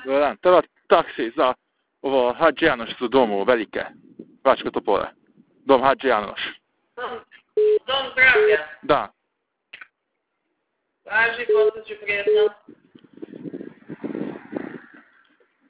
Dobar dan. Treba taksi za ovo Hadži Janoš u domu Velike, Bačko Topole. Dom Hadži Janoš. Dom zdravlja. Da. Važi, postaću prijetno.